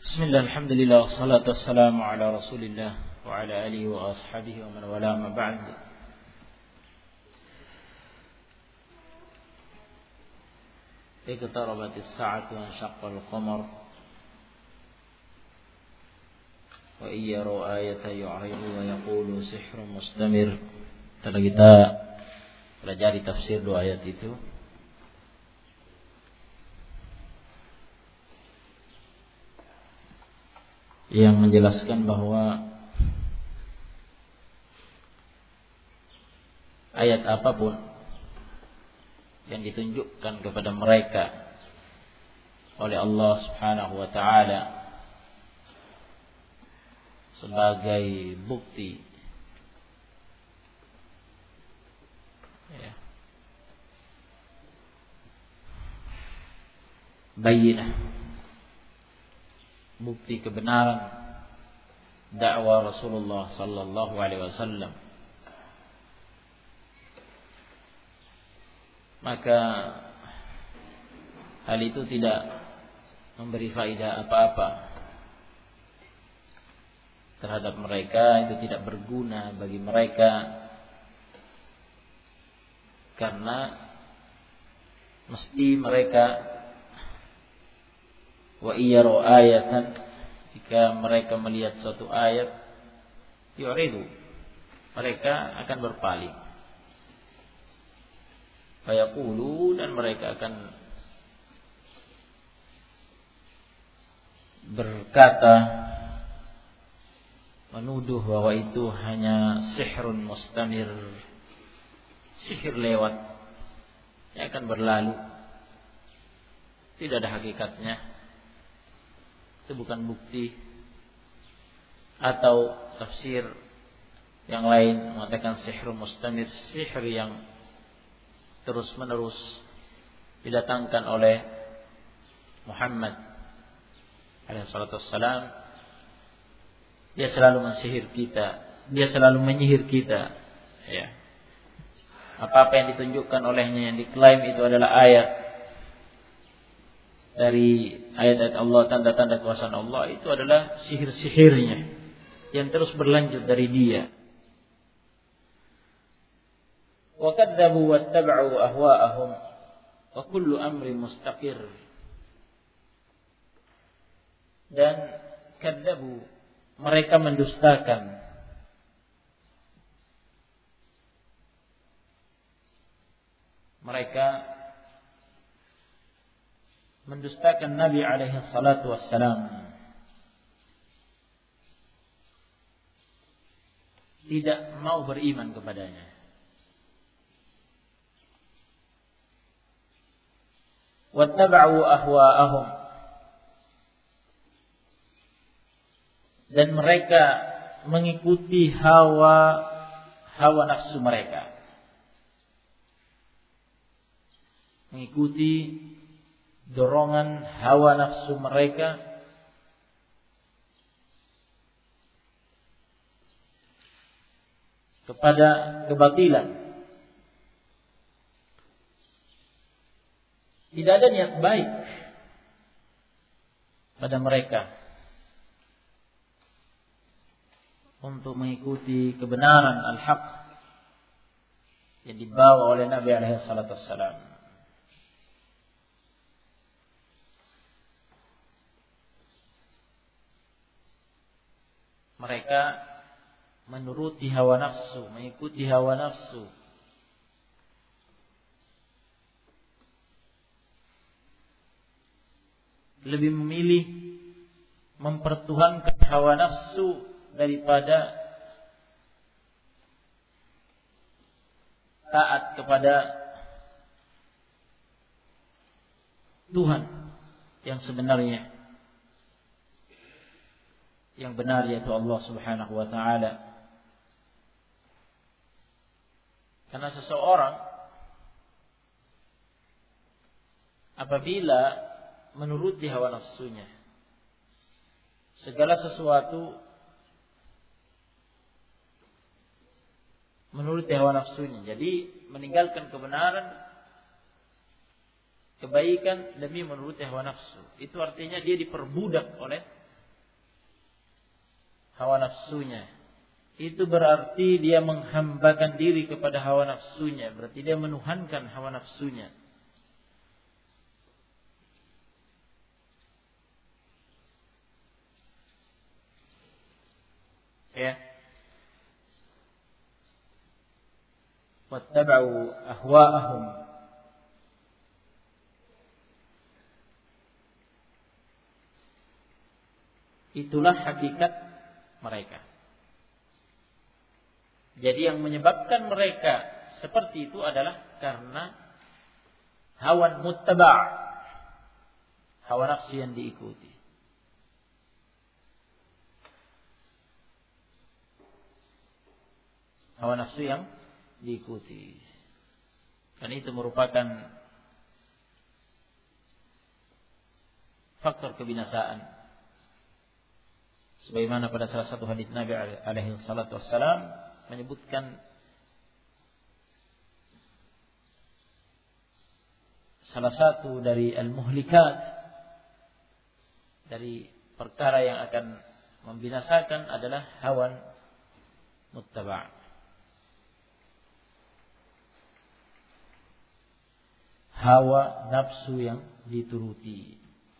Bismillah, alhamdulillah, wassalatu wassalamu ala rasulillah wa ala alihi wa ashabihi wa man wala ma ba'd. Iqtarabatis sa'atu wa syaqqal qamar wa iyyaru ayatan yu'ridu wa yaqulu sihrun mustamir. Setelah kita pelajari tafsir dua ayat itu, yang menjelaskan bahwa ayat apapun yang ditunjukkan kepada mereka oleh Allah Subhanahu wa taala sebagai bukti bayyinah, bukti kebenaran dakwah Rasulullah sallallahu alaihi wasallam, maka hal itu tidak memberi faedah apa-apa terhadap mereka, itu tidak berguna bagi mereka, karena mesti mereka wa iyyaru ayatan, jika mereka melihat suatu ayat, yu'ridu, mereka akan berpaling, fayaqulu, dan mereka akan berkata, menuduh bahwa itu hanya sihrun mustamir, sihir lewat yang akan berlalu, tidak ada hakikatnya, itu bukan bukti. Atau tafsir yang lain mengatakan sihrun mustamir, sihir yang terus menerus didatangkan oleh Muhammad alaihi salatu wassalam. Dia selalu mensihir kita, dia selalu menyihir kita, ya. Apa-apa yang ditunjukkan olehnya, yang diklaim itu adalah ayat dari ayat-ayat Allah, tanda-tanda kekuasaan Allah, itu adalah sihir-sihirnya yang terus berlanjut dari dia. Wa kadzabu wattaba'u ahwa'ahum wa kullu amrin mustaqir. Dan kadzabu, mereka mendustakan, mereka mendustakan Nabi alaihi salatu wassalam, tidak mau beriman kepadanya. Wattaba'u ahwa'ahum, dan mereka mengikuti hawa nafsu mereka, mengikuti dorongan hawa nafsu mereka kepada kebatilan. Tidak ada niat baik pada mereka untuk mengikuti kebenaran al-haq yang dibawa oleh Nabi alaihi salatu wassalam. Mereka menuruti hawa nafsu, mengikuti hawa nafsu. Lebih memilih mempertuhankan hawa nafsu daripada taat kepada Tuhan yang sebenarnya, yang benar, yaitu Allah Subhanahu wa taala. Karena seseorang apabila menuruti hawa nafsunya, segala sesuatu menuruti hawa nafsunya, jadi meninggalkan kebenaran, kebaikan demi menuruti hawa nafsu, itu artinya dia diperbudak oleh hawa nafsunya, itu berarti dia menghambakan diri kepada hawa nafsunya, berarti dia menuhankan hawa nafsunya. Ya. Wattaba'u ahwa'ahum. Itulah hakikat mereka. Jadi yang menyebabkan mereka seperti itu adalah karena hawa muttaba', hawa nafsu yang diikuti. Hawa nafsu yang diikuti. Dan itu merupakan faktor kebinasaan. Sebagaimana pada salah satu hadits Nabi alaihi salatu wassalam menyebutkan salah satu dari al-muhlikat, dari perkara yang akan membinasakan adalah hawan muttaba'. Hawa nafsu yang dituruti.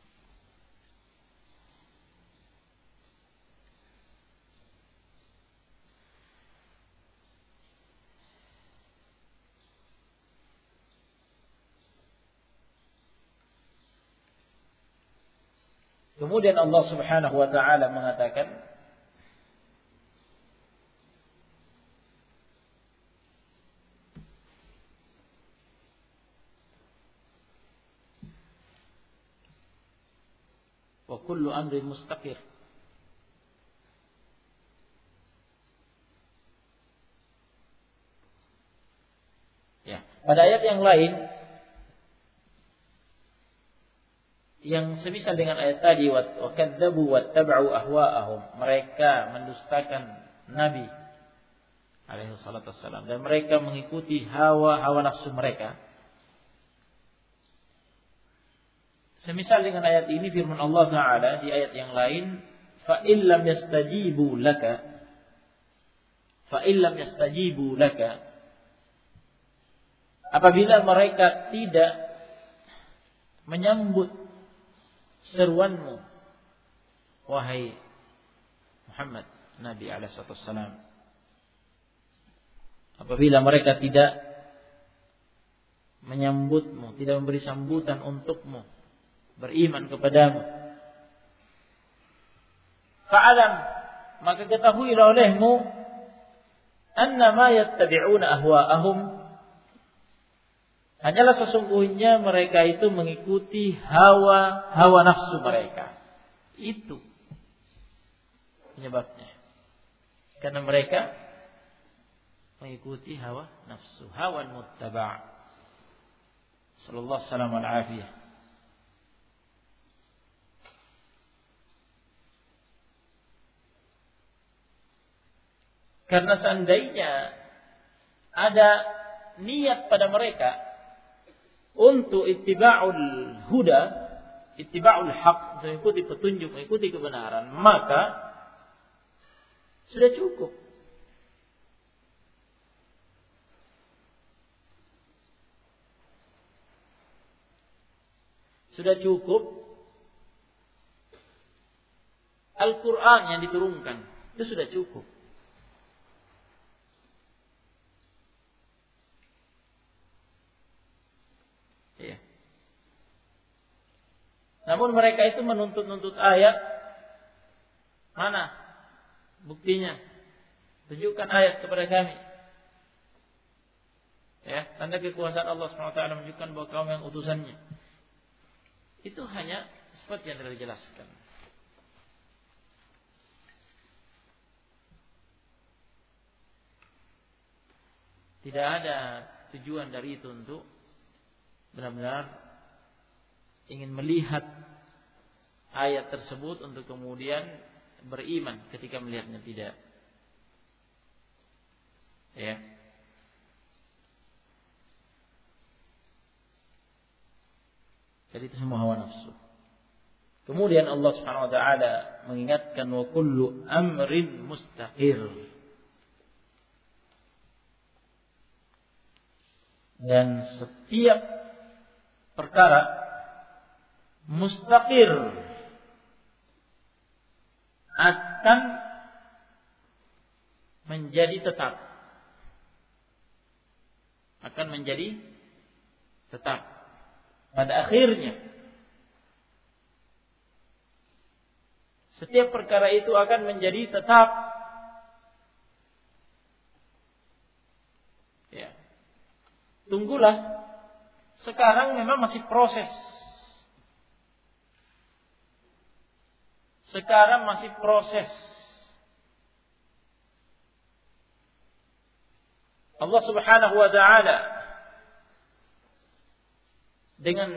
Kemudian Allah Subhanahu wa taala mengatakan, wa kullu amrin mustaqir. Ya, pada ayat yang lain yang semisal dengan ayat tadi, wa kadzdzabu wattaba'u ahwa'ahum, mereka mendustakan Nabi alaihi salatu wassalam dan mereka mengikuti hawa nafsu mereka. Semisal dengan ayat ini firman Allah Ta'ala di ayat yang lain, fa illam yastajibu laka, apabila mereka tidak menyambut seruanmu wahai Muhammad Nabi alaihi wasallam, apabila mereka tidak menyambutmu, tidak memberi sambutan untukmu beriman kepadamu, fa'alam, maka ketahuilah olehmu, annama yattabi'una ahwa'ahum, hanyalah sesungguhnya mereka itu mengikuti hawa nafsu mereka. Itu penyebabnya. Karena mereka mengikuti hawa nafsu, hawan muttaba'. Sallallahu alaihi wasallam. Karena seandainya ada niat pada mereka untuk ittiba'ul huda, ittiba'ul haq, mengikuti petunjuk, mengikuti kebenaran, maka sudah cukup. Sudah cukup Al-Quran yang diturunkan. Itu sudah cukup. Ya. Namun mereka itu menuntut ayat. Mana buktinya? Tunjukkan ayat kepada kami. Ya, tanda kekuasaan Allah SWT menunjukkan bahwa kaum yang utusannya. Itu hanya seperti yang telah dijelaskan. Tidak ada tujuan dari itu untuk benar-benar ingin melihat ayat tersebut untuk kemudian beriman ketika melihatnya, tidak. Ya. Jadi itu semua hawa nafsu. Kemudian Allah Subhanahu wa taala mengingatkan wa kullu amrin mustaqir. Dan setiap perkara mustaqir akan menjadi tetap. Akan menjadi tetap pada akhirnya. Setiap perkara itu akan menjadi tetap. Ya. Tunggulah. Sekarang memang masih proses. Sekarang masih proses. Allah Subhanahu wa taala dengan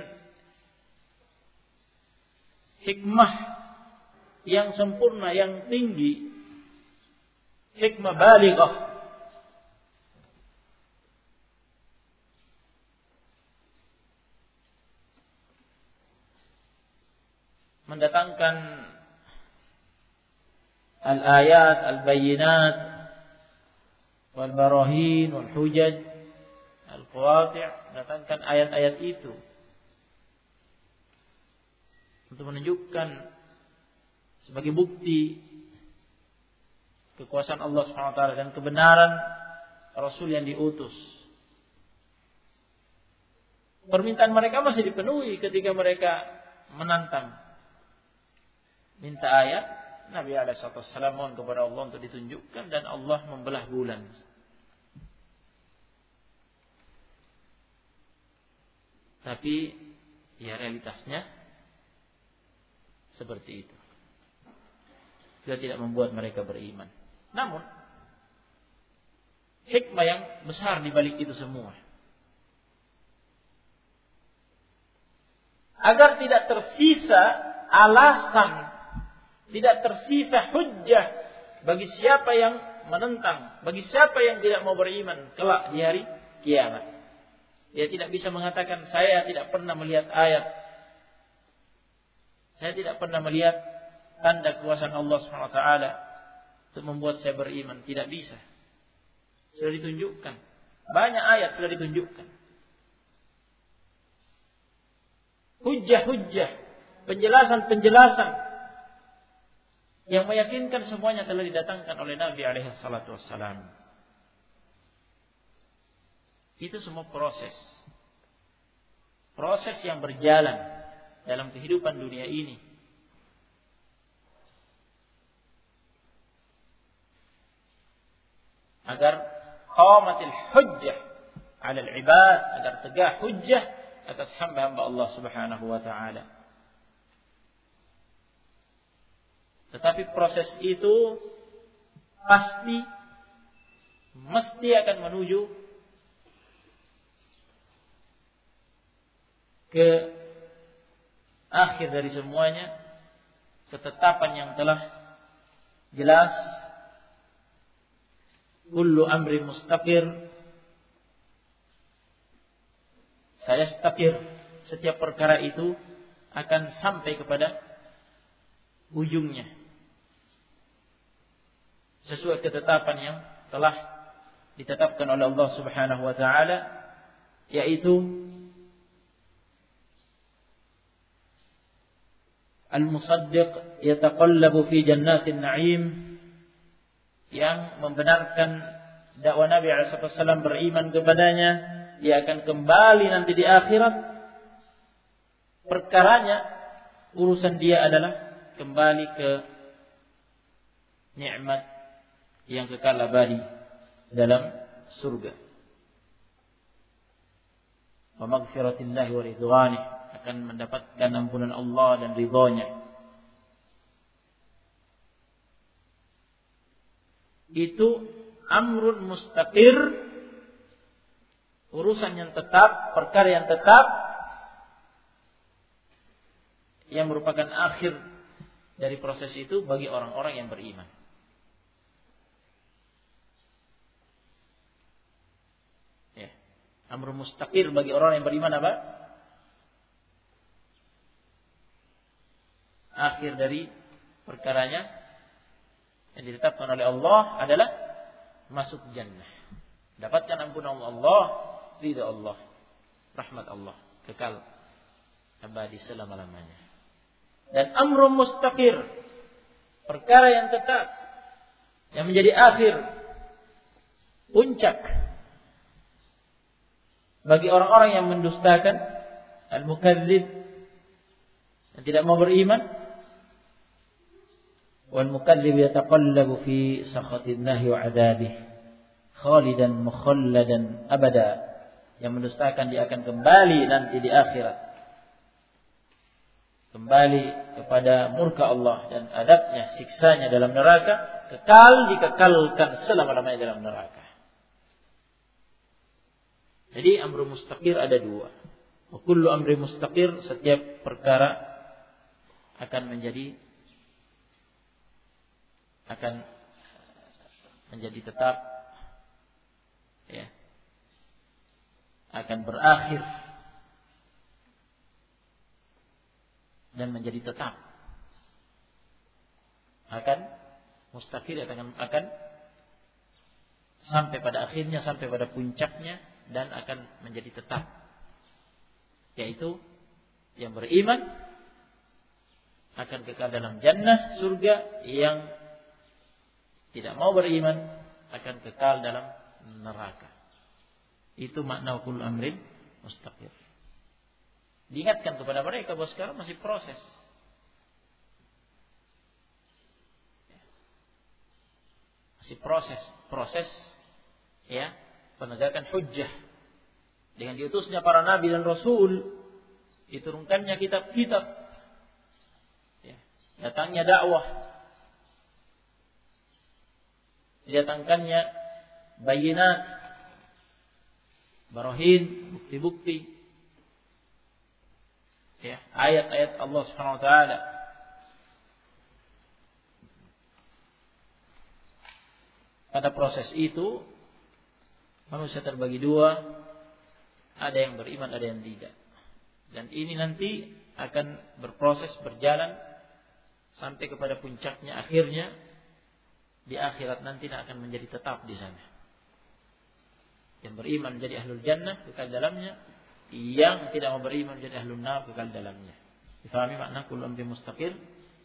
hikmah yang sempurna, yang tinggi, hikmah balighah, mendatangkan al-ayat, al-bayyinat, wal-barahin, wal-hujaj, al-qawati', mendatangkan ayat-ayat itu untuk menunjukkan sebagai bukti kekuasaan Allah SWT dan kebenaran Rasul yang diutus. Permintaan mereka masih dipenuhi ketika mereka menantang. Minta ayat, Nabi SAW mohon kepada Allah untuk ditunjukkan dan Allah membelah bulan. Tapi ya realitasnya seperti itu. Dia tidak membuat mereka beriman. Namun hikmah yang besar di balik itu semua, agar tidak tersisa alasan, tidak tersisa hujjah bagi siapa yang menentang, bagi siapa yang tidak mau beriman kelak di hari kiamat. Dia tidak bisa mengatakan saya tidak pernah melihat ayat, saya tidak pernah melihat tanda kekuasaan Allah SWT untuk membuat saya beriman. Tidak bisa. Sudah ditunjukkan. Banyak ayat sudah ditunjukkan. Hujjah-hujjah, penjelasan-penjelasan yang meyakinkan semuanya telah didatangkan oleh Nabi SAW. Itu semua proses. Proses yang berjalan dalam kehidupan dunia ini. Agar qamatil hujjah 'ala al-'ibad, agar tegak hujjah atas hamba-hamba Allah Subhanahu wa taala. Tetapi proses itu mesti akan menuju ke akhir dari semuanya, ketetapan yang telah jelas. Kullu amrin mustaqir, saya stakir, setiap perkara itu akan sampai kepada ujungnya sesuai ketetapan yang telah ditetapkan oleh Allah Subhanahu wa taala, yaitu al-musaddiq yataqallabu fi jannatin na'im, yang membenarkan dakwah Nabi SAW, beriman kepadanya, dia akan kembali nanti di akhirat. Perkaranya, urusan dia adalah kembali ke nikmat yang kekal abadi dalam surga. Wa maghfiratillahi wa ridwanih, akan mendapatkan ampunan Allah dan ridhonya. Itu amrun mustaqir, urusan yang tetap, perkara yang tetap, yang merupakan akhir dari proses itu bagi orang-orang yang beriman. Ya. Amrun mustaqir bagi orang yang beriman apa? akhir dari perkaranya yang ditetapkan oleh Allah adalah masuk jannah. Dapatkan ampunan Allah, ridha Allah, rahmat Allah, kekal abadi selama-lamanya. Dan amrun mustaqir, perkara yang tetap, yang menjadi akhir, puncak bagi orang-orang yang mendustakan, al-mukadzib, yang tidak mau beriman. Wal mukadzib yataqallabu fi sakhatillahi wa 'adabihi khalidan mukhalladan abada. Yang mendustakan dia akan kembali nanti di akhirat, kembali kepada murka Allah dan adabnya, siksanya dalam neraka, dikekalkan selama-lamanya dalam neraka. Jadi amru mustaqir ada dua. Wa kullu amri mustaqir, setiap perkara akan menjadi tetap, ya, akan berakhir dan menjadi tetap. Akan mustaqir, akan sampai pada akhirnya, sampai pada puncaknya, dan akan menjadi tetap. Yaitu yang beriman akan kekal dalam jannah, surga. Yang tidak mau beriman akan kekal dalam neraka. Itu makna kullu amrin mustaqir. Diingatkan kepada mereka bahwa sekarang masih proses. Masih proses ya, penegakan hujjah. Dengan diutusnya para nabi dan rasul, diturunkannya kitab-kitab, ya, datangnya dakwah, didatangkannya bayinat, barahin, bukti-bukti, ya, ayat-ayat Allah Subhanahu wa taala. Pada proses itu manusia terbagi dua, ada yang beriman, ada yang tidak. Dan ini nanti akan berproses, berjalan sampai kepada puncaknya, akhirnya di akhirat nanti akan menjadi tetap di sana. Yang beriman menjadi ahlul jannah, kekal dalamnya. Yang tidak mau beriman menjadi ahlul nar, kekal dalamnya. Difahami makna kullu amrin mustaqir?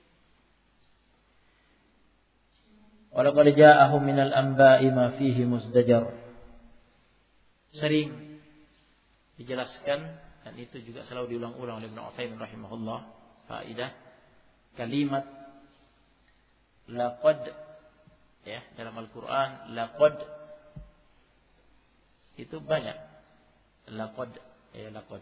Walaqad ja'ahum minal anba'i ma fihi muzdajar. Sering dijelaskan, dan itu juga selalu diulang-ulang oleh Ibnu Utsaimin rahimahullah, faedah kalimat laqad, ya, dalam Al-Qur'an laqad itu banyak. Laqad, ya, laqad.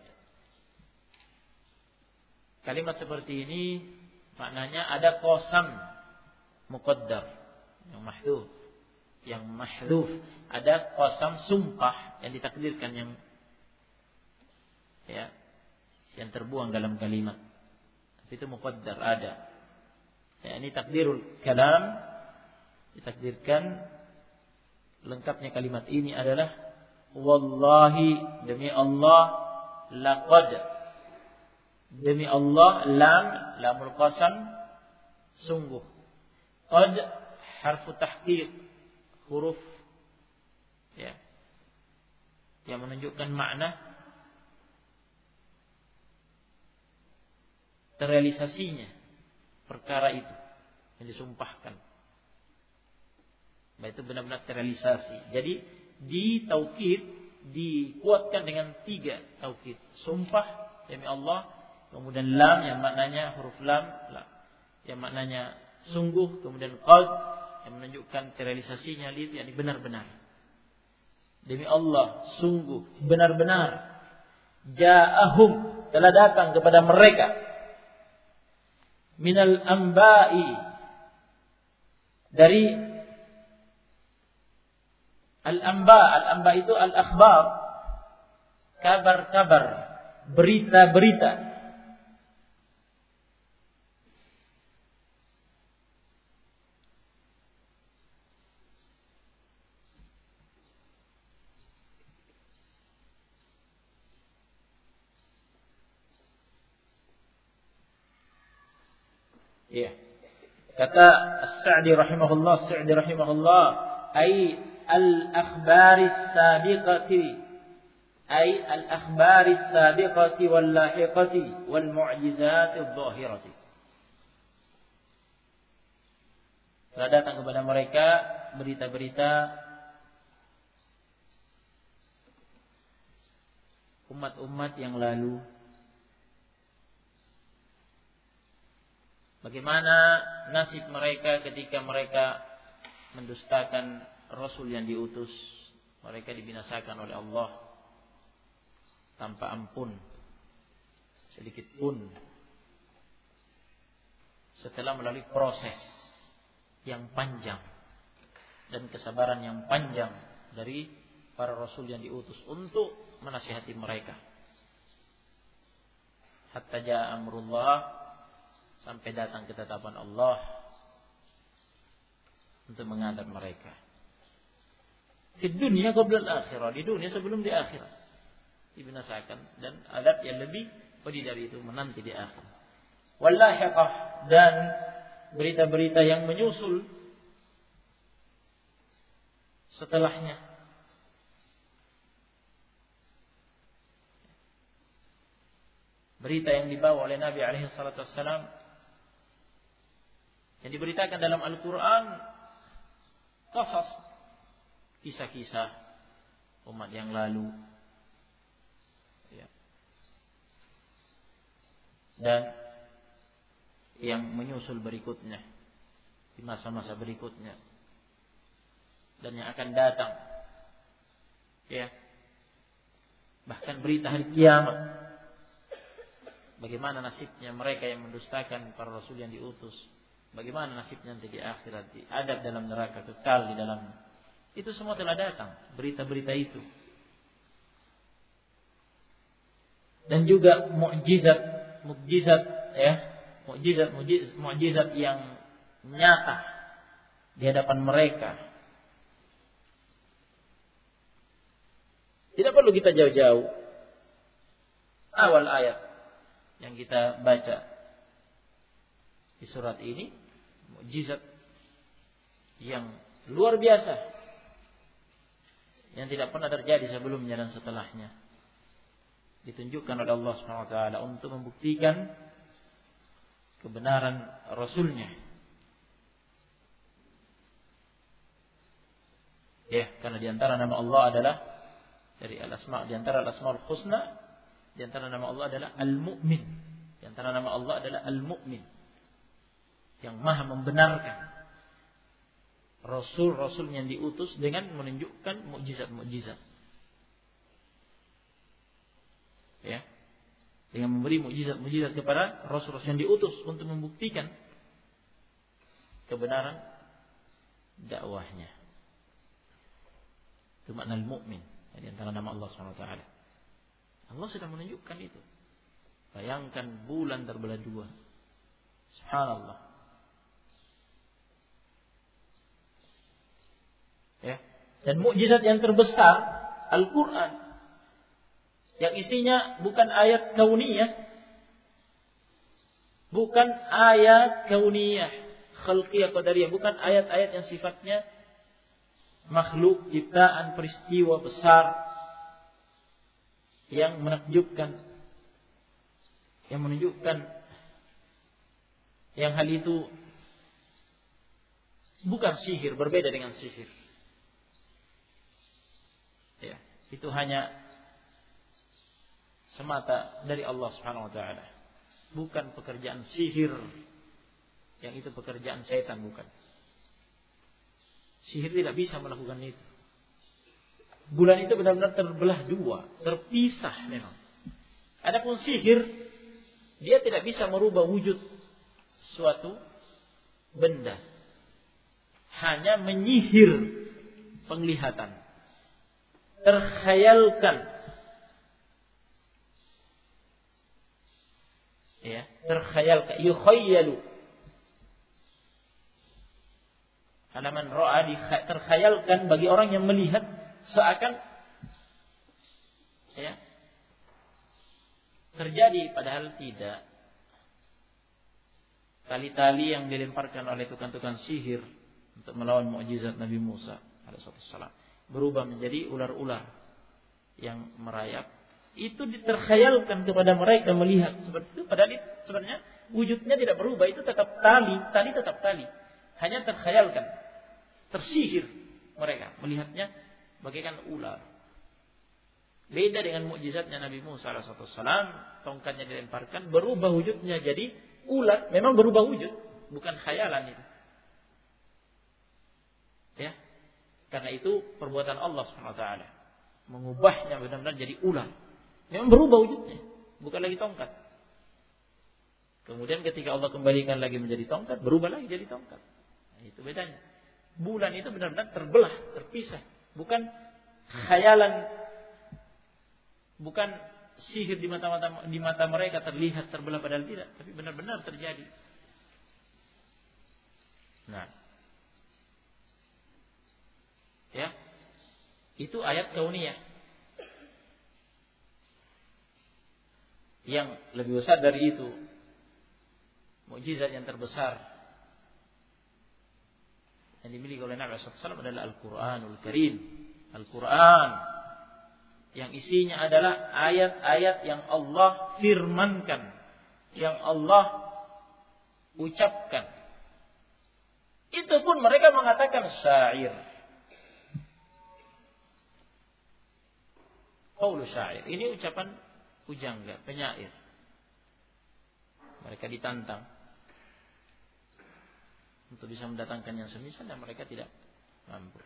Kalimat seperti ini maknanya ada qasam muqaddar yang mahdhuf. Yang mahdhuf, ada qasam sumpah yang ditakdirkan, yang, ya, yang terbuang dalam kalimat. Itu muqaddar ada. Ya, ini takdirul kalam, ditakdirkan lengkapnya kalimat ini adalah wallahi, demi Allah, laqad, demi Allah, lamul qasam, sungguh. Qad harfu tahqiq, huruf, ya, yang menunjukkan makna terrealisasinya perkara itu yang disumpahkan. Nah, itu benar-benar terrealisasi. Jadi di taukid dikuatkan dengan 3 taukid. Sumpah demi Allah, kemudian lam yang maknanya huruf lam, yang maknanya sungguh, kemudian qad yang menunjukkan terrealisasinya, yakni benar-benar. Demi Allah, sungguh, benar-benar. Ja'ahum, telah datang kepada mereka. Minal anba'i, dari al-anba itu al-akhbar, kabar-kabar, berita-berita. Ya. Kata As-Sa'di rahimahullah, ay al-akhbaris sabiqati wal lahiqati wal mu'jizati adh-dhahirati. Telah datang kepada mereka berita-berita umat-umat yang lalu. Bagaimana nasib mereka ketika mereka mendustakan Rasul yang diutus. Mereka dibinasakan oleh Allah tanpa ampun sedikit pun, setelah melalui proses yang panjang dan kesabaran yang panjang dari para Rasul yang diutus untuk menasihati mereka. Hatta ja'a amrullah, sampai datang ketetapan Allah untuk mengadab mereka. Di dunia qabla al-akhirah, di dunia sebelum di akhirat dibinasakan, dan adab yang lebih pedih dari itu menanti di akhirat. Wallahiqah, dan berita-berita yang menyusul setelahnya. Berita yang dibawa oleh Nabi alaihi salatu wassalam, yang diberitakan dalam Al-Quran, qasas, kisah-kisah umat yang lalu, ya. Dan yang menyusul berikutnya di masa-masa berikutnya dan yang akan datang, ya. Bahkan berita hari kiamat, bagaimana nasibnya mereka yang mendustakan para Rasul yang diutus, bagaimana nasibnya nanti di akhirat, diadab dalam neraka, kekal di dalamnya. Itu semua telah datang, berita-berita itu. Dan juga mukjizat ya, mukjizat yang nyata di hadapan mereka. Tidak perlu kita jauh-jauh. Awal ayat yang kita baca di surat ini, mukjizat yang luar biasa yang tidak pernah terjadi sebelumnya dan setelahnya, ditunjukkan oleh Allah Subhanahu wa taala untuk membuktikan kebenaran Rasulnya. Ya, karena di antara nama Allah adalah dari al-asma, di antara al-asmaul husna, di antara nama Allah adalah Al-Mu'min. Di antara nama Allah adalah Al-Mu'min, yang maha membenarkan Rasul-Rasul yang diutus dengan menunjukkan mukjizat-mukjizat. Ya. Dengan memberi mukjizat-mukjizat kepada Rasul-Rasul yang diutus untuk membuktikan kebenaran dakwahnya. Itu makna Al-Mu'min. Di antara nama Allah SWT. Allah sudah menunjukkan itu. Bayangkan bulan terbelah dua. Subhanallah. Ya. Dan mukjizat yang terbesar Al-Quran, yang isinya bukan ayat kauniyah, bukan ayat kauniyah, khalqiyah, qadariyah, bukan ayat-ayat yang sifatnya makhluk, ciptaan, peristiwa besar yang menakjubkan, yang menunjukkan yang hal itu bukan sihir, berbeda dengan sihir. Ya, itu hanya semata dari Allah Subhanahu wa taala. Bukan pekerjaan sihir, yang itu pekerjaan setan, bukan. Sihir tidak bisa melakukan itu. Bulan itu benar-benar terbelah dua, terpisah memang. Adapun sihir, dia tidak bisa merubah wujud suatu benda, hanya menyihir penglihatan, terkhayalkan, ya, terkhayalkan, yukhayyalu. Halaman ro'a, terkhayalkan bagi orang yang melihat seakan, ya, terjadi, padahal tidak. tali-tali yang dilemparkan oleh tukang-tukang sihir untuk melawan mukjizat Nabi Musa alaihissalam berubah menjadi ular-ular yang merayap. Itu diterkhayalkan kepada mereka melihat seperti itu, padahal itu sebenarnya wujudnya tidak berubah, itu tetap tali tetap tali. Hanya terkhayalkan, tersihir mereka melihatnya bagaikan ular. Beda dengan mukjizatnya Nabi Musa alaihissalam, tongkatnya dilemparkan berubah wujudnya jadi ular, memang berubah wujud, bukan khayalan itu. Ya. Karena itu perbuatan Allah SWT mengubahnya benar-benar jadi ular. Memang berubah wujudnya, bukan lagi tongkat. Kemudian ketika Allah kembalikan lagi menjadi tongkat, berubah lagi jadi tongkat. Nah, itu bedanya. Bulan itu benar-benar terbelah, terpisah, bukan khayalan, bukan sihir di mata mereka terlihat terbelah padahal tidak, tapi benar-benar terjadi. Nah, ya, itu ayat kauniyah. Yang lebih besar dari itu, mukjizat yang terbesar yang dimiliki oleh Nabi SAW adalah Al-Quranul Karim. Al-Quran yang isinya adalah ayat-ayat yang Allah firmankan, yang Allah ucapkan. Itu pun mereka mengatakan syair. Qaulu syair. Ini ucapan pujangga, penyair. Mereka ditantang untuk bisa mendatangkan yang semisal dan mereka tidak mampu.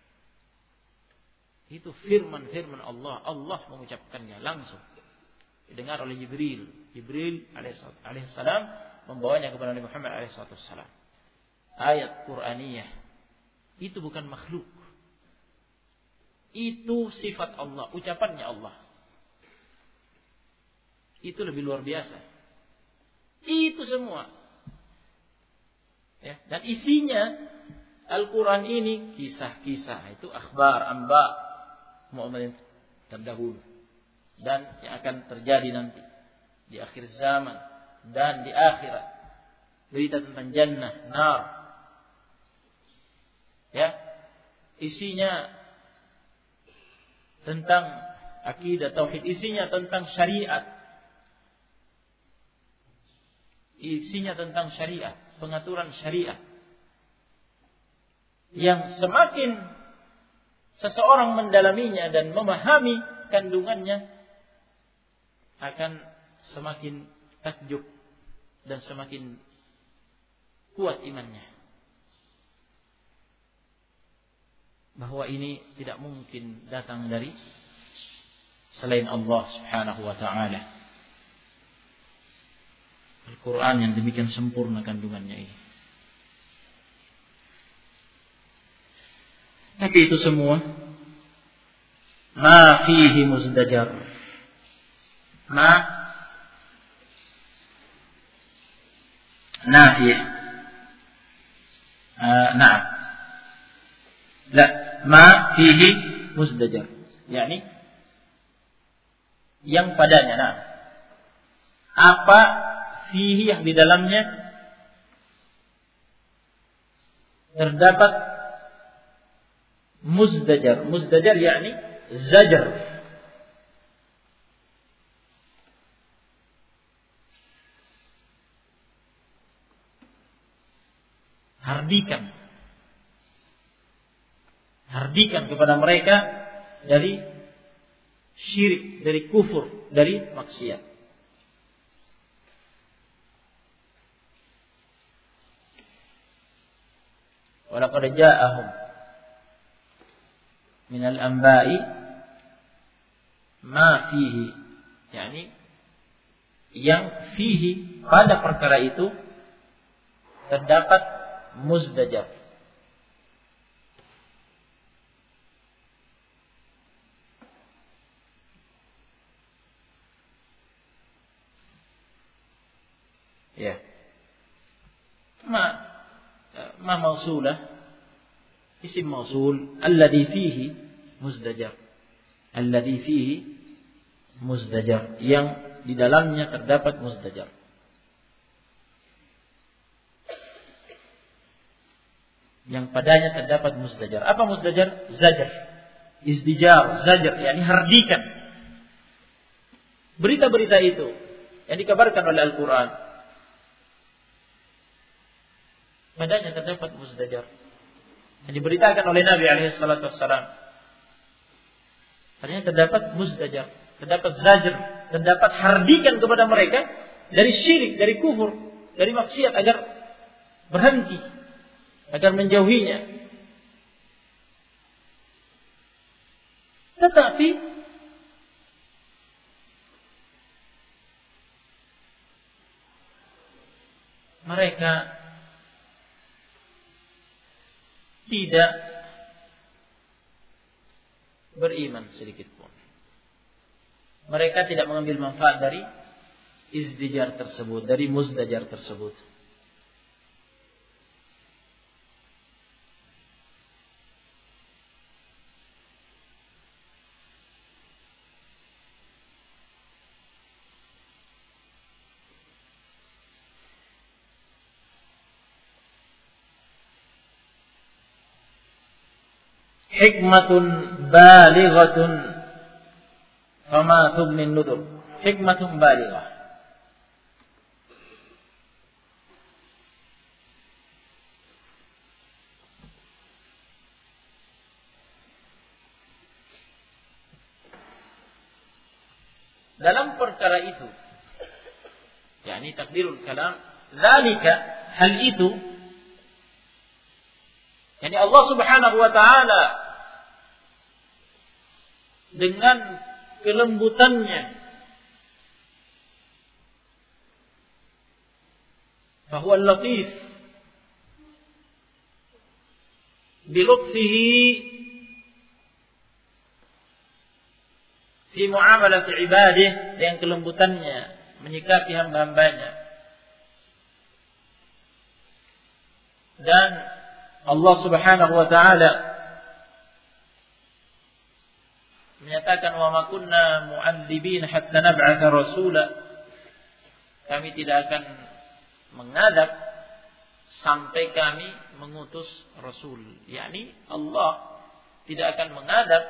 Itu firman Allah. Allah mengucapkannya langsung. Didengar oleh Jibril. Jibril alaihissalam membawanya kepada Nabi Muhammad alaihissalam. Ayat Qur'aniyah. Itu bukan makhluk. Itu sifat Allah. Ucapannya Allah. Itu lebih luar biasa. Itu semua. Ya, dan isinya Al-Quran ini kisah-kisah. Itu akhbar, amba mu'min terdahulu dan yang akan terjadi nanti di akhir zaman dan di akhirat. Berita tentang jannah, nar. Ya. Isinya tentang akidah tauhid, isinya tentang syariat. Isinya tentang syariat, pengaturan syariat. Yang semakin seseorang mendalaminya dan memahami kandungannya akan semakin takjub dan semakin kuat imannya bahwa ini tidak mungkin datang dari selain Allah Subhanahu wa taala. Al-Quran yang demikian sempurna kandungannya ini. Tapi itu semua ma fihi muzdajar. Ma nafiyah. Na'am. La, ma fihi muzdajar. Yani yang padanya, nah. Apa fihi yang di dalamnya terdapat muzdajar. Muzdajar yakni zajar. Hardikan. Hardikan kepada mereka dari syirik, dari kufur, dari maksiat. Walaqad ja'ahum minal anba'i ma fihi, yakni yang fihi pada perkara itu terdapat muzdajar. Ya. Ma mausulah, isim mausul alladhi fihi muzdajar. Alladhi fihi muzdajar, yang di dalamnya terdapat muzdajar. yang padanya terdapat musdajar. Apa musdajar? Zajar, izdijar, zajar, yakni hardikan. Berita-berita itu yang dikabarkan oleh Al-Quran, padanya terdapat musdajar. Yang diberitakan oleh Nabi SAW, padanya terdapat musdajar, terdapat zajar, terdapat hardikan kepada mereka dari syirik, dari kufur, dari maksiat agar berhenti, agar menjauhinya. Tetapi mereka tidak beriman sedikit pun. Mereka tidak mengambil manfaat dari izdijar tersebut, dari musdajar tersebut. Hikmatun balighatun fama tughni an-nudur. Hikmatun balighah. Dalam perkara itu, yakni takdirul kalam, zalika, hal itu, yakni Allah Subhanahu wa taala dengan kelembutannya, bahwa latif bilutfihi fi muamalat ibadih, dengan kelembutannya menyikapi hamba-hambanya. Dan Allah Subhanahu wa taala menyatakan, wa ma kunna mu'adzibin hatta nab'atha rasula, kami tidak akan mengadab sampai kami mengutus rasul. Yakni Allah tidak akan mengadab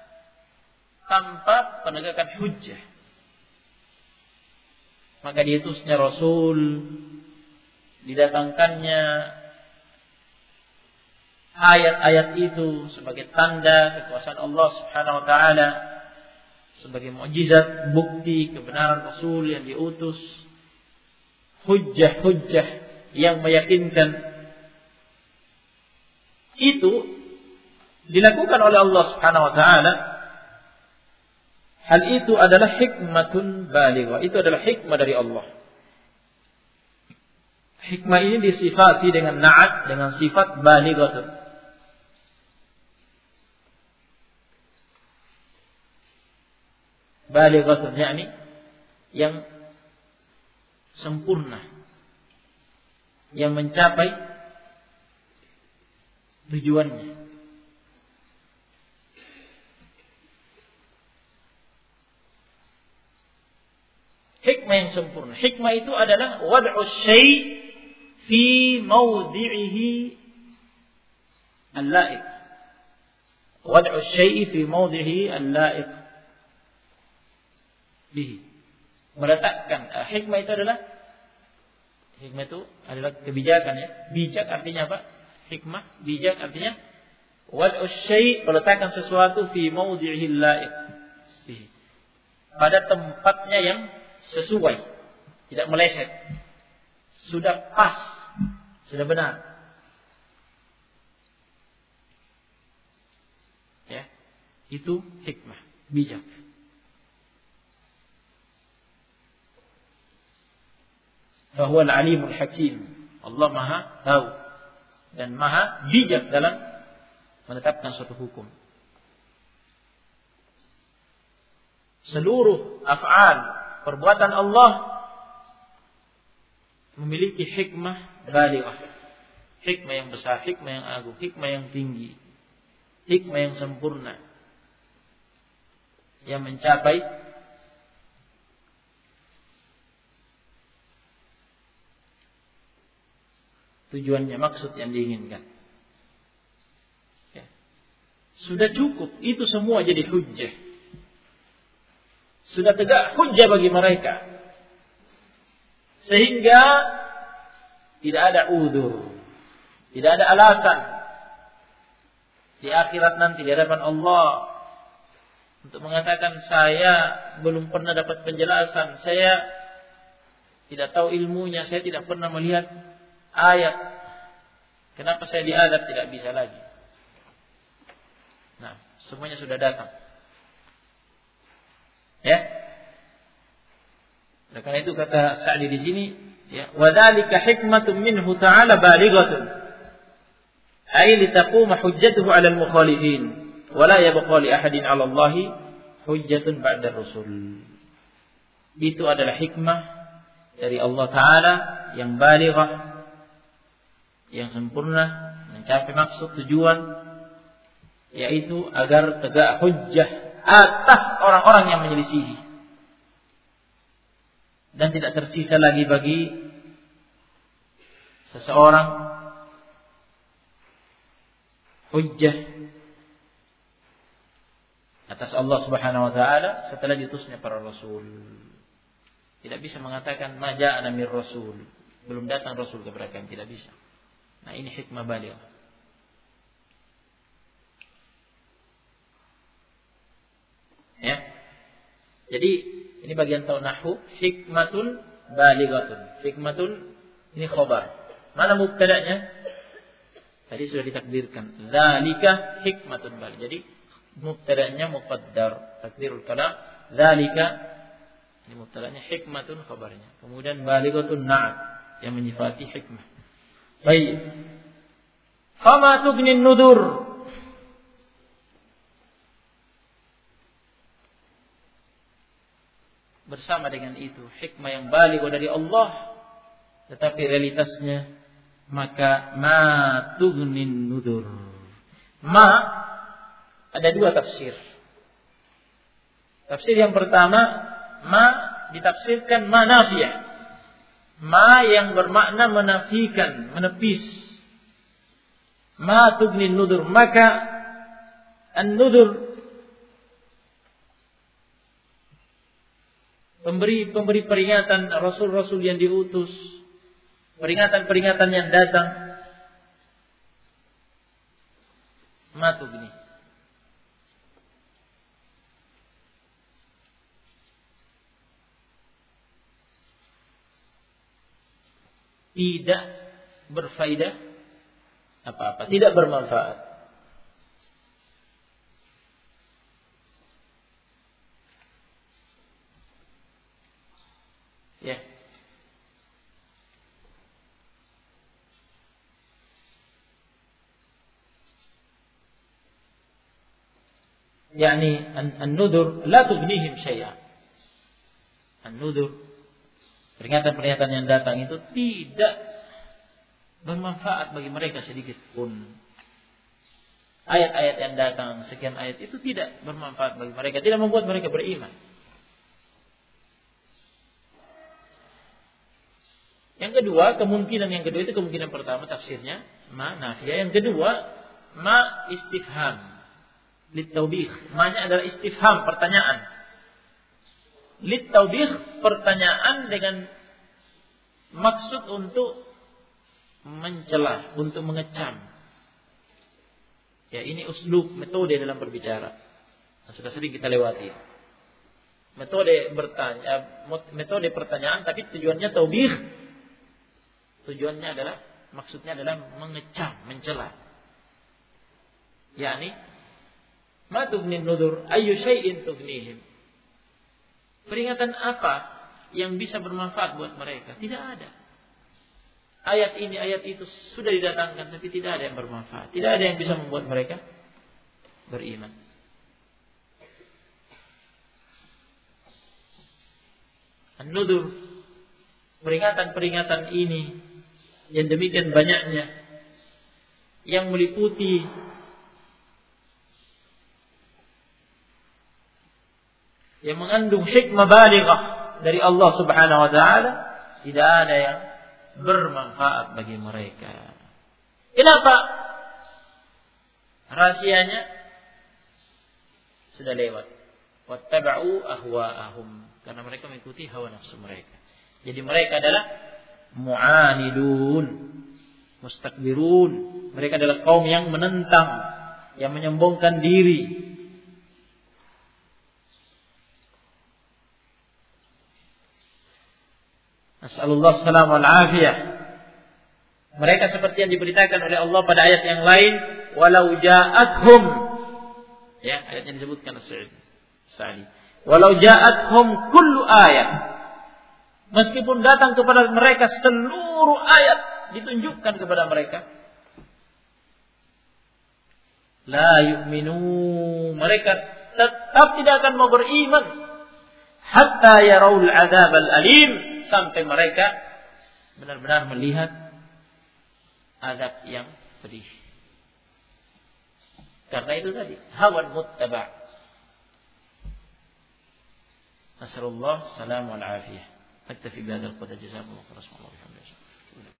tanpa penegakan hujjah. Maka diutusnya rasul, didatangkannya ayat-ayat itu sebagai tanda kekuasaan Allah Subhanahu wa taala, sebagai mukjizat, bukti kebenaran rasul yang diutus, hujjah-hujjah yang meyakinkan. Itu dilakukan oleh Allah Subhanahu wa taala. Hal itu adalah hikmatun balighah. Itu adalah hikmah dari Allah. Hikmah ini disifati dengan na'at, dengan sifat balighatun. Balighatun, yakni yang sempurna, yang mencapai tujuannya. Hikmah yang sempurna. Hikmah itu adalah wad'u syai' fi mawdi'ihi al-la'iq. Wad'u syai' fi mawdi'ihi al-la'iq bihi. Meletakkan. Hikmah itu adalah kebijakan, ya. Bijak artinya apa? Hikmah, bijak artinya wad'u syai', meletakkan sesuatu fi mawdi'ihi al-la'iq bihi, pada tempatnya yang sesuai, tidak meleset, sudah pas, sudah benar. Ya, itu hikmah, bijak. Fahuwa al-alimul hakim. Allah Maha tahu dan Maha bijak dalam menetapkan suatu hukum. Seluruh af'al, perbuatan Allah memiliki hikmah balighah. Hikmah yang besar, hikmah yang agung, hikmah yang tinggi, hikmah yang sempurna, yang mencapai tujuannya, maksud yang diinginkan. Sudah cukup, itu semua jadi hujjah. Sudah tegak hujjah bagi mereka. Sehingga tidak ada udzur, tidak ada alasan di akhirat nanti di hadapan Allah untuk mengatakan saya belum pernah dapat penjelasan, saya tidak tahu ilmunya, saya tidak pernah melihat ayat. Kenapa saya diadab? Tidak bisa lagi. Nah, semuanya sudah datang. Ya. Oleh karena itu kata Sa'di di sini, ya, wa dzalika hikmatun minhu ta'ala balighatun. Ay litaquma hujjatuhu 'ala al-mukhalifin wa la yabqa li ahadin 'ala Allahi hujjatun ba'da rusul. Itu adalah hikmah dari Allah Ta'ala yang balighah, yang sempurna, mencapai maksud tujuan, yaitu agar tegak hujjah atas orang-orang yang menyelisihi, dan tidak tersisa lagi bagi seseorang hujjah atas Allah Subhanahu wa taala setelah diutusnya para rasul. Tidak bisa mengatakan ma ja'ana mir rasul, belum datang rasul kepada kami, tidak bisa. Nah, ini hikmah balighah. Ya. Jadi ini bagian tahu nahwu, hikmatun balighatun. Hikmatun ini khabar. Mana mubtada'nya? Tadi sudah ditakdirkan. Dzalika hikmatun baligh. Jadi mubtada'nya muqaddar, takdirul kalam. Dzalika ini mubtada'nya, hikmatun khabarnya. Kemudian balighatun na'at yang menyifati hikmah. Baik. Fama tughnin nudur. Bersama dengan itu hikmah yang baligh dari Allah, tetapi realitasnya, maka ma tughnin nudur. Ma ada dua tafsir. Tafsir yang pertama, ma ditafsirkan ma nafiyah. Ma yang bermakna menafikan, menepis. Ma tughnin nudur, maka an-nudur pemberi peringatan, rasul-rasul yang diutus, peringatan-peringatan yang datang, matu gini. Tidak berfaedah apa-apa, tidak bermanfaat. Ya. Yani an-nudur la tughnihim syai'a. An-nudur, peringatan-peringatan yang datang itu tidak bermanfaat bagi mereka sedikit pun. Ayat-ayat yang datang, sekian ayat itu tidak bermanfaat bagi mereka, tidak membuat mereka beriman. Yang kedua, kemungkinan yang kedua itu kemungkinan pertama tafsirnya ma nafiyah. Yang kedua, ma istifham litaubih. Ma-nya adalah istifham, pertanyaan. Litaubih, pertanyaan dengan maksud untuk mencela, untuk mengecam. Ya, ini uslub, metode dalam berbicara. Sudah sering kita lewati. Metode pertanyaan, tapi tujuannya taubih. Tujuannya adalah, maksudnya adalah mengecam, mencela. Yani, ma tughnin nudur, ayyu syai'in tughnihim. Peringatan apa yang bisa bermanfaat buat mereka? Tidak ada. Ayat ini, ayat itu sudah didatangkan, tapi tidak ada yang bermanfaat. Tidak ada yang bisa membuat mereka beriman. An-nudur, peringatan-peringatan ini yang demikian banyaknya, yang meliputi yang mengandung hikmah balighah dari Allah Subhanahu wa taala, tidak ada yang bermanfaat bagi mereka. Kenapa? Rahasianya sudah lewat. Wattaba'u ahwa'ahum, karena mereka mengikuti hawa nafsu mereka. Jadi mereka adalah mu'anidun, mustakbirun. Mereka adalah kaum yang menentang, yang menyombongkan diri. Nasallallahu salam wal afiyah. Mereka seperti yang diberitakan oleh Allah pada ayat yang lain, walau ja'athum, ya, ayatnya disebutkan Sa'di. Walau ja'athum kullu ayat, meskipun datang kepada mereka seluruh ayat ditunjukkan kepada mereka, la yu'minu, mereka tetap tidak akan mau beriman, hatta yarawul adzabal alim, sampai mereka benar-benar melihat azab yang pedih. Karena itu tadi hawan muttaba'. Nasallallahu salam wal afiyah. Naktafi bihadzal qadar, jazakumullahu khairan.